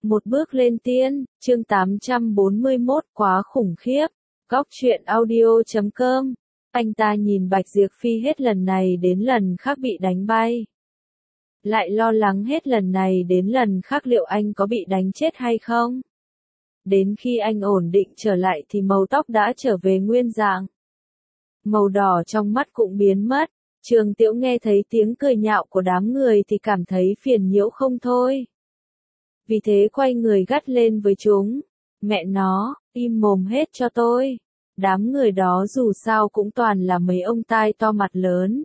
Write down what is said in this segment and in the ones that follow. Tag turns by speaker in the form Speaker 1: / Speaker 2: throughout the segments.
Speaker 1: Một bước lên tiên, chương 841 quá khủng khiếp. Góc truyện audio.com. Anh ta nhìn Bạch Diệp Phi hết lần này đến lần khác bị đánh bay. Lại lo lắng hết lần này đến lần khác liệu anh có bị đánh chết hay không. Đến khi anh ổn định trở lại thì màu tóc đã trở về nguyên dạng. Màu đỏ trong mắt cũng biến mất. Trường Tiễu nghe thấy tiếng cười nhạo của đám người thì cảm thấy phiền nhiễu không thôi. Vì thế quay người gắt lên với chúng. Mẹ nó, im mồm hết cho tôi. Đám người đó dù sao cũng toàn là mấy ông tai to mặt lớn.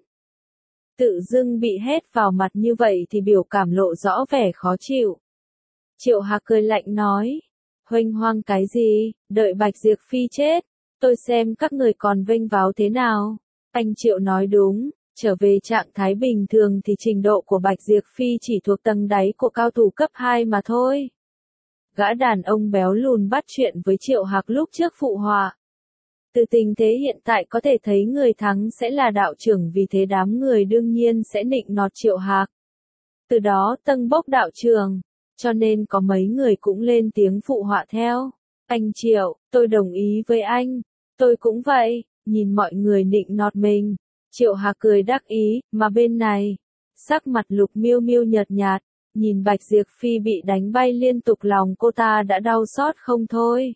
Speaker 1: Tự dưng bị hét vào mặt như vậy thì biểu cảm lộ rõ vẻ khó chịu. Triệu Hạc cười lạnh nói. Huênh hoang cái gì, đợi Bạch Diệp Phi chết. Tôi xem các người còn vênh váo thế nào. Anh Triệu nói đúng. Trở về trạng thái bình thường thì trình độ của Bạch Diệp Phi chỉ thuộc tầng đáy của cao thủ cấp 2 mà thôi. Gã đàn ông béo lùn bắt chuyện với Triệu Hạc lúc trước phụ họa. Từ tình thế hiện tại có thể thấy người thắng sẽ là đạo trưởng, vì thế đám người đương nhiên sẽ nịnh nọt Triệu Hạc. Từ đó tâng bốc đạo trưởng, cho nên có mấy người cũng lên tiếng phụ họa theo. Anh Triệu, tôi đồng ý với anh, tôi cũng vậy, nhìn mọi người nịnh nọt mình. Triệu Hạc cười đắc ý, mà bên này, sắc mặt Lục Miêu Miêu nhợt nhạt, nhìn Bạch Diệp Phi bị đánh bay liên tục lòng cô ta đã đau xót không thôi.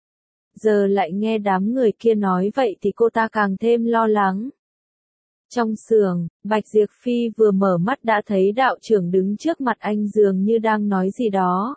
Speaker 1: Giờ lại nghe đám người kia nói vậy thì cô ta càng thêm lo lắng. Trong xưởng, Bạch Diệp Phi vừa mở mắt đã thấy đạo trưởng đứng trước mặt anh dường như đang nói gì đó.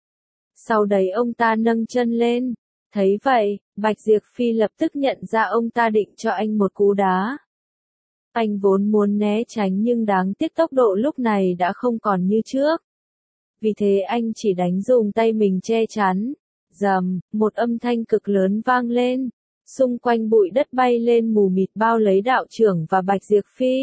Speaker 1: Sau đấy ông ta nâng chân lên, thấy vậy, Bạch Diệp Phi lập tức nhận ra ông ta định cho anh một cú đá. Anh vốn muốn né tránh nhưng đáng tiếc tốc độ lúc này đã không còn như trước. Vì thế anh chỉ đánh dùng tay mình che chắn. Rầm, một âm thanh cực lớn vang lên. Xung quanh bụi đất bay lên mù mịt bao lấy đạo trưởng và Bạch Diệp Phi.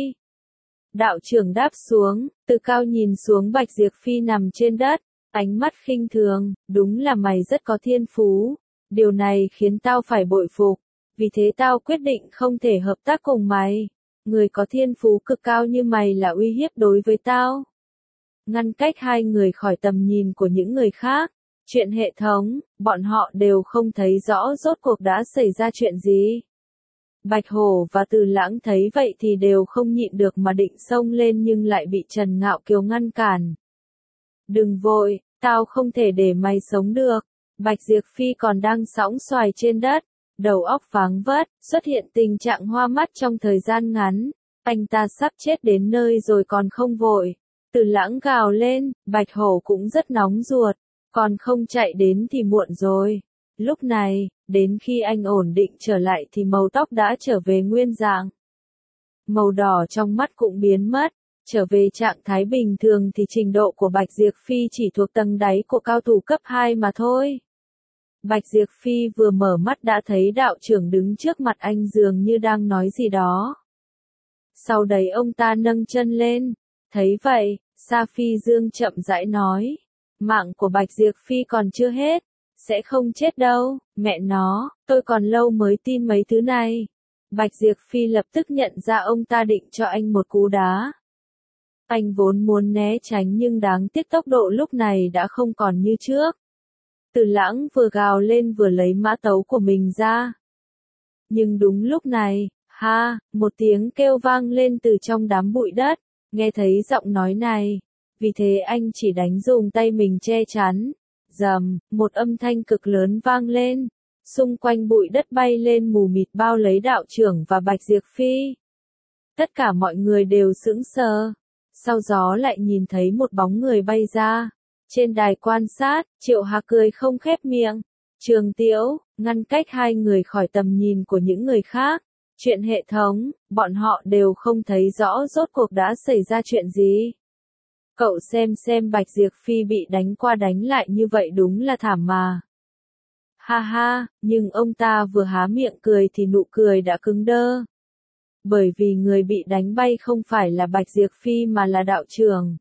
Speaker 1: Đạo trưởng đáp xuống, từ cao nhìn xuống Bạch Diệp Phi nằm trên đất. Ánh mắt khinh thường, đúng là mày rất có thiên phú. Điều này khiến tao phải bội phục. Vì thế tao quyết định không thể hợp tác cùng mày. Người có thiên phú cực cao như mày là uy hiếp đối với tao. Ngăn cách hai người khỏi tầm nhìn của những người khác. Chuyện hệ thống, bọn họ đều không thấy rõ rốt cuộc đã xảy ra chuyện gì. Bạch Hổ và Từ Lãng thấy vậy thì đều không nhịn được mà định xông lên nhưng lại bị Trần Ngạo Kiều ngăn cản. Đừng vội, tao không thể để mày sống được. Bạch Diệp Phi còn đang sõng xoài trên đất. Đầu óc váng vất, xuất hiện tình trạng hoa mắt trong thời gian ngắn. Anh ta sắp chết đến nơi rồi còn không vội. Từ Lãng gào lên, Bạch Hổ cũng rất nóng ruột. Còn không chạy đến thì muộn rồi. Lúc này, đến khi anh ổn định trở lại thì màu tóc đã trở về nguyên dạng. Màu đỏ trong mắt cũng biến mất. Trở về trạng thái bình thường thì trình độ của Bạch Diệp Phi chỉ thuộc tầng đáy của cao thủ cấp 2 mà thôi. Bạch Diệp Phi vừa mở mắt đã thấy đạo trưởng đứng trước mặt anh dường như đang nói gì đó. Sau đấy ông ta nâng chân lên. Thấy vậy, Sa Phi Dương chậm rãi nói. Mạng của Bạch Diệp Phi còn chưa hết. Sẽ không chết đâu, mẹ nó, tôi còn lâu mới tin mấy thứ này. Bạch Diệp Phi lập tức nhận ra ông ta định cho anh một cú đá. Anh vốn muốn né tránh nhưng đáng tiếc tốc độ lúc này đã không còn như trước. Từ Lãng vừa gào lên vừa lấy mã tấu của mình ra. Nhưng đúng lúc này, một tiếng kêu vang lên từ trong đám bụi đất. Nghe thấy giọng nói này, vì thế anh chỉ đánh dùng tay mình che chắn. Rầm, một âm thanh cực lớn vang lên. Xung quanh bụi đất bay lên mù mịt bao lấy đạo trưởng và Bạch Diệp Phi. Tất cả mọi người đều sững sờ. Sau gió lại nhìn thấy một bóng người bay ra. Trên đài quan sát, Triệu Hạc cười không khép miệng. Trường Tiễu, ngăn cách hai người khỏi tầm nhìn của những người khác. Chuyện hệ thống, bọn họ đều không thấy rõ rốt cuộc đã xảy ra chuyện gì. Cậu xem Bạch Diệp Phi bị đánh qua đánh lại như vậy đúng là thảm mà. Ha ha, nhưng ông ta vừa há miệng cười thì nụ cười đã cứng đơ. Bởi vì người bị đánh bay không phải là Bạch Diệp Phi mà là đạo trưởng.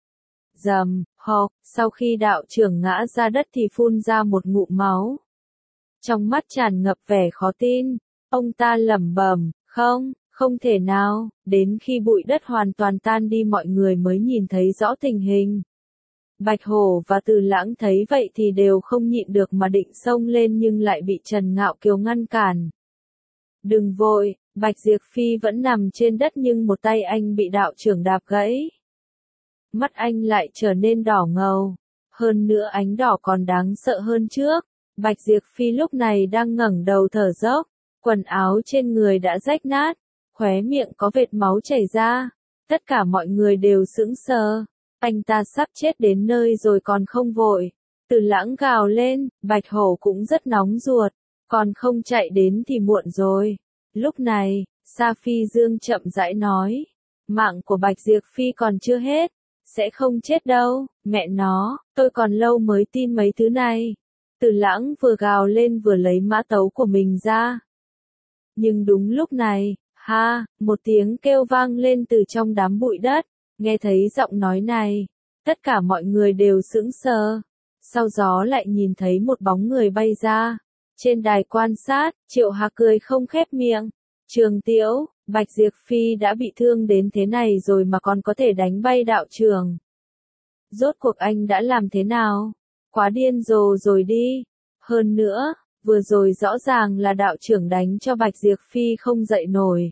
Speaker 1: Rầm, sau khi đạo trưởng ngã ra đất thì phun ra một ngụm máu. Trong mắt tràn ngập vẻ khó tin, ông ta lẩm bẩm, không thể nào, đến khi bụi đất hoàn toàn tan đi mọi người mới nhìn thấy rõ tình hình. Bạch Hổ và Từ Lãng thấy vậy thì đều không nhịn được mà định xông lên nhưng lại bị Trần Ngạo Kiều ngăn cản. Đừng vội, Bạch Diệp Phi vẫn nằm trên đất nhưng một tay anh bị đạo trưởng đạp gãy. Mắt anh lại trở nên đỏ ngầu, hơn nữa ánh đỏ còn đáng sợ hơn trước. Bạch Diệp Phi lúc này đang ngẩng đầu thở dốc, quần áo trên người đã rách nát, khóe miệng có vệt máu chảy ra. Tất cả mọi người đều sững sờ, anh ta sắp chết đến nơi rồi còn không vội. Từ Lãng gào lên, Bạch Hổ cũng rất nóng ruột, còn không chạy đến thì muộn rồi. Lúc này, Sa Phi Dương chậm rãi nói, mạng của Bạch Diệp Phi còn chưa hết, sẽ không chết đâu, mẹ nó, tôi còn lâu mới tin mấy thứ này. Từ Lãng vừa gào lên vừa lấy mã tấu của mình ra. Nhưng đúng lúc này, một tiếng kêu vang lên từ trong đám bụi đất, nghe thấy giọng nói này, tất cả mọi người đều sững sờ. Sau gió lại nhìn thấy một bóng người bay ra. Trên đài quan sát, Triệu Hạc cười không khép miệng. Trường Tiễu, Bạch Diệp Phi đã bị thương đến thế này rồi mà còn có thể đánh bay đạo trưởng. Rốt cuộc anh đã làm thế nào? Quá điên rồ rồi đi. Hơn nữa, vừa rồi rõ ràng là đạo trưởng đánh cho Bạch Diệp Phi không dậy nổi.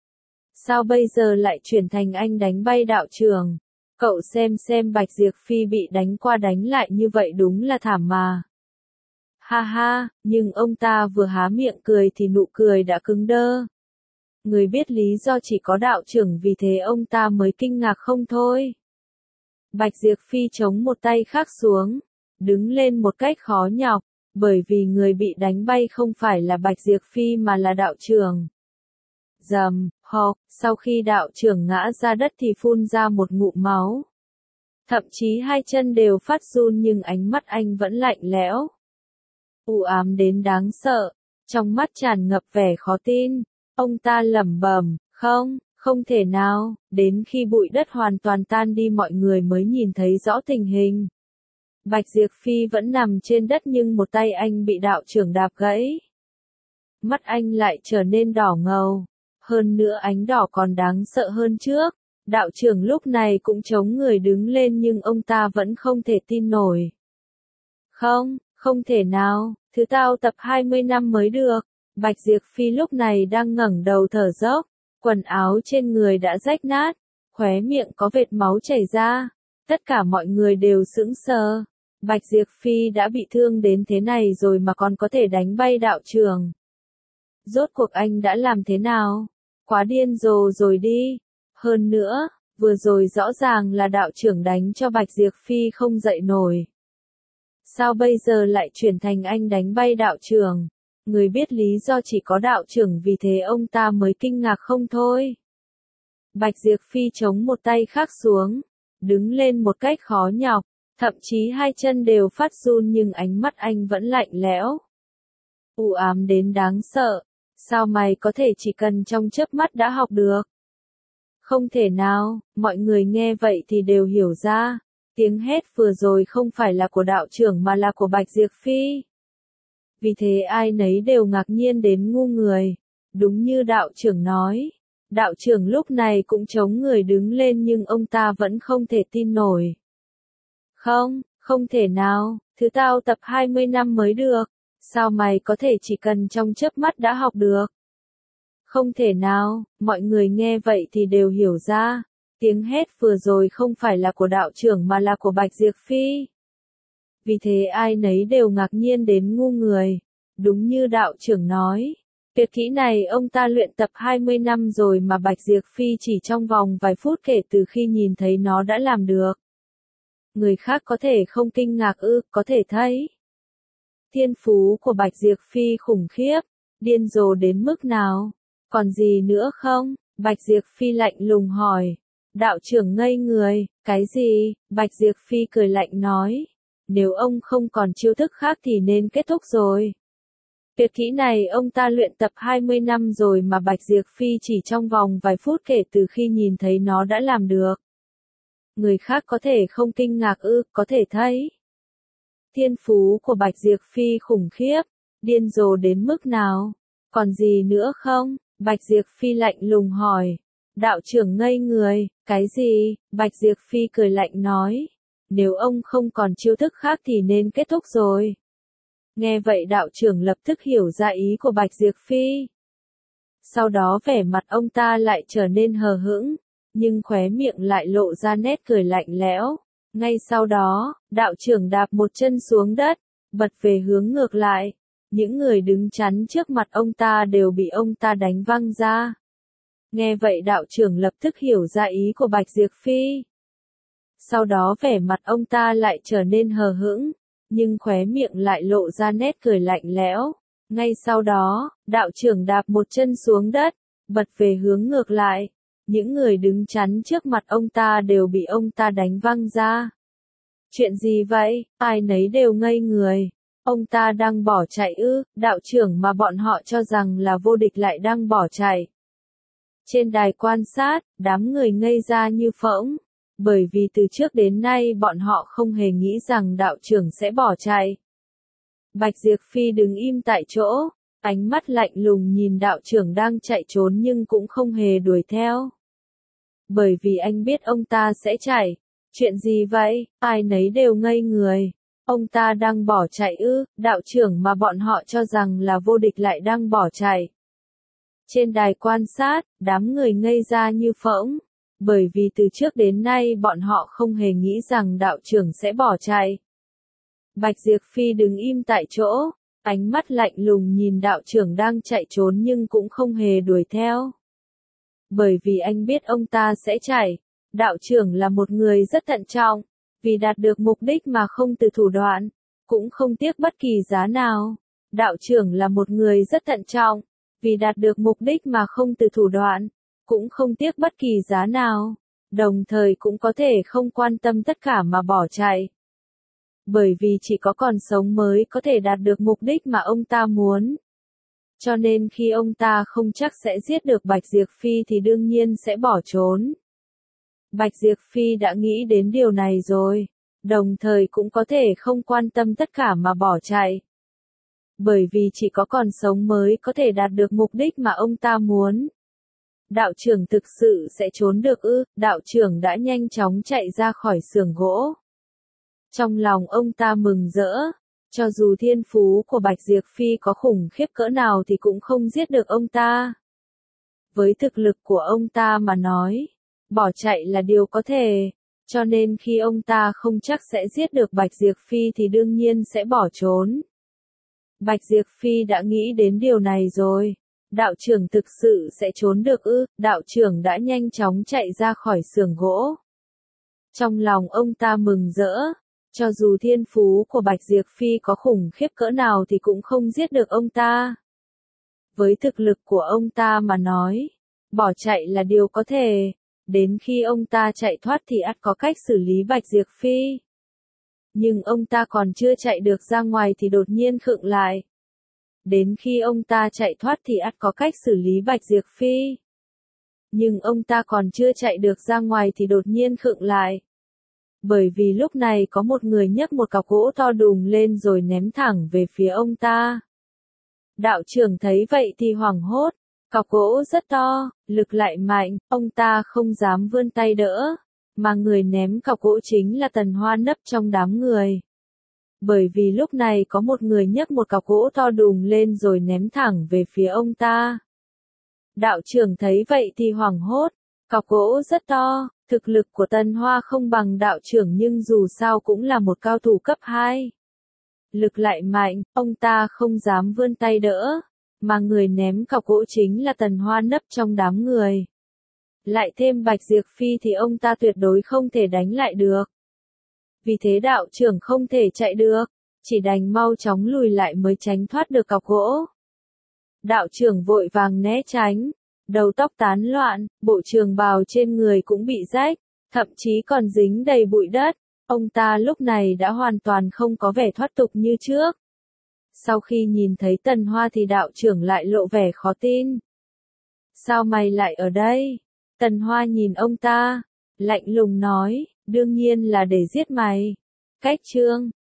Speaker 1: Sao bây giờ lại chuyển thành anh đánh bay đạo trưởng? Cậu xem Bạch Diệp Phi bị đánh qua đánh lại như vậy đúng là thảm mà. Ha ha, nhưng ông ta vừa há miệng cười thì nụ cười đã cứng đơ. Người biết lý do chỉ có đạo trưởng vì thế ông ta mới kinh ngạc không thôi. Bạch Diệp Phi chống một tay khác xuống, đứng lên một cách khó nhọc, bởi vì người bị đánh bay không phải là Bạch Diệp Phi mà là đạo trưởng. Rầm, sau khi đạo trưởng ngã ra đất thì phun ra một ngụm máu. Thậm chí hai chân đều phát run nhưng ánh mắt anh vẫn lạnh lẽo. U ám đến đáng sợ, trong mắt tràn ngập vẻ khó tin. Ông ta lẩm bẩm, không thể nào, đến khi bụi đất hoàn toàn tan đi mọi người mới nhìn thấy rõ tình hình. Bạch Diệp Phi vẫn nằm trên đất nhưng một tay anh bị đạo trưởng đạp gãy. Mắt anh lại trở nên đỏ ngầu, hơn nữa ánh đỏ còn đáng sợ hơn trước. Đạo trưởng lúc này cũng chống người đứng lên nhưng ông ta vẫn không thể tin nổi. Không thể nào, thứ tao tập 20 năm mới được. Bạch Diệp Phi lúc này đang ngẩng đầu thở dốc, quần áo trên người đã rách nát, khóe miệng có vệt máu chảy ra. Tất cả mọi người đều sững sờ. Bạch Diệp Phi đã bị thương đến thế này rồi mà còn có thể đánh bay đạo trưởng. Rốt cuộc anh đã làm thế nào? Quá điên rồ rồi đi. Hơn nữa, vừa rồi rõ ràng là đạo trưởng đánh cho Bạch Diệp Phi không dậy nổi. Sao bây giờ lại chuyển thành anh đánh bay đạo trưởng? Người biết lý do chỉ có đạo trưởng vì thế ông ta mới kinh ngạc không thôi. Bạch Diệp Phi chống một tay khác xuống, đứng lên một cách khó nhọc, thậm chí hai chân đều phát run nhưng ánh mắt anh vẫn lạnh lẽo. U ám đến đáng sợ, sao mày có thể chỉ cần trong chớp mắt đã học được? Không thể nào, mọi người nghe vậy thì đều hiểu ra, tiếng hét vừa rồi không phải là của đạo trưởng mà là của Bạch Diệp Phi. Vì thế ai nấy đều ngạc nhiên đến ngu người. Đúng như đạo trưởng nói, đạo trưởng lúc này cũng chống người đứng lên nhưng ông ta vẫn không thể tin nổi. Không thể nào, thứ tao tập 20 năm mới được, sao mày có thể chỉ cần trong chớp mắt đã học được? Không thể nào, mọi người nghe vậy thì đều hiểu ra, tiếng hét vừa rồi không phải là của đạo trưởng mà là của Bạch Diệp Phi. Vì thế ai nấy đều ngạc nhiên đến ngu người. Đúng như đạo trưởng nói, tuyệt kỹ này ông ta luyện tập 20 năm rồi mà Bạch Diệp Phi chỉ trong vòng vài phút kể từ khi nhìn thấy nó đã làm được. Người khác có thể không kinh ngạc có thể thấy. Thiên phú của Bạch Diệp Phi khủng khiếp, điên rồ đến mức nào? Còn gì nữa không? Bạch Diệp Phi lạnh lùng hỏi. Đạo trưởng ngây người, cái gì? Bạch Diệp Phi cười lạnh nói. Nếu ông không còn chiêu thức khác thì nên kết thúc rồi. Tuyệt kỹ này ông ta luyện tập 20 năm rồi mà Bạch Diệp Phi chỉ trong vòng vài phút kể từ khi nhìn thấy nó đã làm được. Người khác có thể không kinh ngạc có thể thấy. Thiên phú của Bạch Diệp Phi khủng khiếp, điên rồ đến mức nào? Còn gì nữa không? Bạch Diệp Phi lạnh lùng hỏi. Đạo trưởng ngây người, cái gì? Bạch Diệp Phi cười lạnh nói. nếu ông không còn chiêu thức khác thì nên kết thúc rồi. Nghe vậy đạo trưởng lập tức hiểu ra ý của Bạch Diệp Phi. Sau đó vẻ mặt ông ta lại trở nên hờ hững, nhưng khóe miệng lại lộ ra nét cười lạnh lẽo. Ngay sau đó, đạo trưởng đạp một chân xuống đất, bật về hướng ngược lại. Những người đứng chắn trước mặt ông ta đều bị ông ta đánh văng ra. Nghe vậy đạo trưởng lập tức hiểu ra ý của Bạch Diệp Phi. Sau đó vẻ mặt ông ta lại trở nên hờ hững, nhưng khóe miệng lại lộ ra nét cười lạnh lẽo. Ngay sau đó, đạo trưởng đạp một chân xuống đất, bật về hướng ngược lại. Những người đứng chắn trước mặt ông ta đều bị ông ta đánh văng ra. Chuyện gì vậy? Ai nấy đều ngây người. Ông ta đang bỏ chạy ư? Đạo trưởng mà bọn họ cho rằng là vô địch lại đang bỏ chạy. Trên đài quan sát, đám người ngây ra như phỗng. Bởi vì từ trước đến nay bọn họ không hề nghĩ rằng đạo trưởng sẽ bỏ chạy. Bạch Diệp Phi đứng im tại chỗ, ánh mắt lạnh lùng nhìn đạo trưởng đang chạy trốn nhưng cũng không hề đuổi theo. Bởi vì anh biết ông ta sẽ chạy. Chuyện gì vậy? Ai nấy đều ngây người. Ông ta đang bỏ chạy ư? Đạo trưởng mà bọn họ cho rằng là vô địch lại đang bỏ chạy. Trên đài quan sát, đám người ngây ra như phỗng. Bởi vì từ trước đến nay bọn họ không hề nghĩ rằng đạo trưởng sẽ bỏ chạy. Bạch Diệp Phi đứng im tại chỗ, ánh mắt lạnh lùng nhìn đạo trưởng đang chạy trốn nhưng cũng không hề đuổi theo. Bởi vì anh biết ông ta sẽ chạy. Đạo trưởng là một người rất thận trọng, vì đạt được mục đích mà không từ thủ đoạn, cũng không tiếc bất kỳ giá nào. Đạo trưởng là một người rất thận trọng, vì đạt được mục đích mà không từ thủ đoạn, cũng không tiếc bất kỳ giá nào, đồng thời cũng có thể không quan tâm tất cả mà bỏ chạy. Bởi vì chỉ có còn sống mới có thể đạt được mục đích mà ông ta muốn. Cho nên khi ông ta không chắc sẽ giết được Bạch Diệp Phi thì đương nhiên sẽ bỏ trốn. Bạch Diệp Phi đã nghĩ đến điều này rồi, đồng thời cũng có thể không quan tâm tất cả mà bỏ chạy. Bởi vì chỉ có còn sống mới có thể đạt được mục đích mà ông ta muốn. Đạo trưởng thực sự sẽ trốn được ư? Đạo trưởng đã nhanh chóng chạy ra khỏi xưởng gỗ. Trong lòng ông ta mừng rỡ, cho dù thiên phú của Bạch Diệp Phi có khủng khiếp cỡ nào thì cũng không giết được ông ta. Với thực lực của ông ta mà nói, bỏ chạy là điều có thể, cho nên khi ông ta không chắc sẽ giết được Bạch Diệp Phi thì đương nhiên sẽ bỏ trốn. Bạch Diệp Phi đã nghĩ đến điều này rồi. Đạo trưởng thực sự sẽ trốn được ư? Đạo trưởng đã nhanh chóng chạy ra khỏi xưởng gỗ. Trong lòng ông ta mừng rỡ, cho dù thiên phú của Bạch Diệp Phi có khủng khiếp cỡ nào thì cũng không giết được ông ta. Với thực lực của ông ta mà nói, bỏ chạy là điều có thể, đến khi ông ta chạy thoát thì ắt có cách xử lý Bạch Diệp Phi. Nhưng ông ta còn chưa chạy được ra ngoài thì đột nhiên khựng lại. Đến khi ông ta chạy thoát thì ắt có cách xử lý Bạch Diệp Phi. Nhưng ông ta còn chưa chạy được ra ngoài thì đột nhiên khựng lại. Bởi vì lúc này có một người nhấc một cọc gỗ to đùng lên rồi ném thẳng về phía ông ta. Đạo trưởng thấy vậy thì hoảng hốt, cọc gỗ rất to, lực lại mạnh, ông ta không dám vươn tay đỡ, mà người ném cọc gỗ chính là Tần Hoa nấp trong đám người. Bởi vì lúc này có một người nhấc một cọc gỗ to đùng lên rồi ném thẳng về phía ông ta. Đạo trưởng thấy vậy thì hoảng hốt, cọc gỗ rất to, thực lực của Tần Hoa không bằng đạo trưởng nhưng dù sao cũng là một cao thủ cấp 2. Lực lại mạnh, ông ta không dám vươn tay đỡ, mà người ném cọc gỗ chính là Tần Hoa nấp trong đám người. Lại thêm Bạch Diệp Phi thì ông ta tuyệt đối không thể đánh lại được. Vì thế đạo trưởng không thể chạy được, chỉ đành mau chóng lùi lại mới tránh thoát được cọc gỗ. Đạo trưởng vội vàng né tránh, đầu tóc tán loạn, bộ trường bào trên người cũng bị rách, thậm chí còn dính đầy bụi đất. Ông ta lúc này đã hoàn toàn không có vẻ thoát tục như trước. Sau khi nhìn thấy Tần Hoa thì đạo trưởng lại lộ vẻ khó tin. Sao mày lại ở đây? Tần Hoa nhìn ông ta, lạnh lùng nói, đương nhiên là để giết mày. Cách chương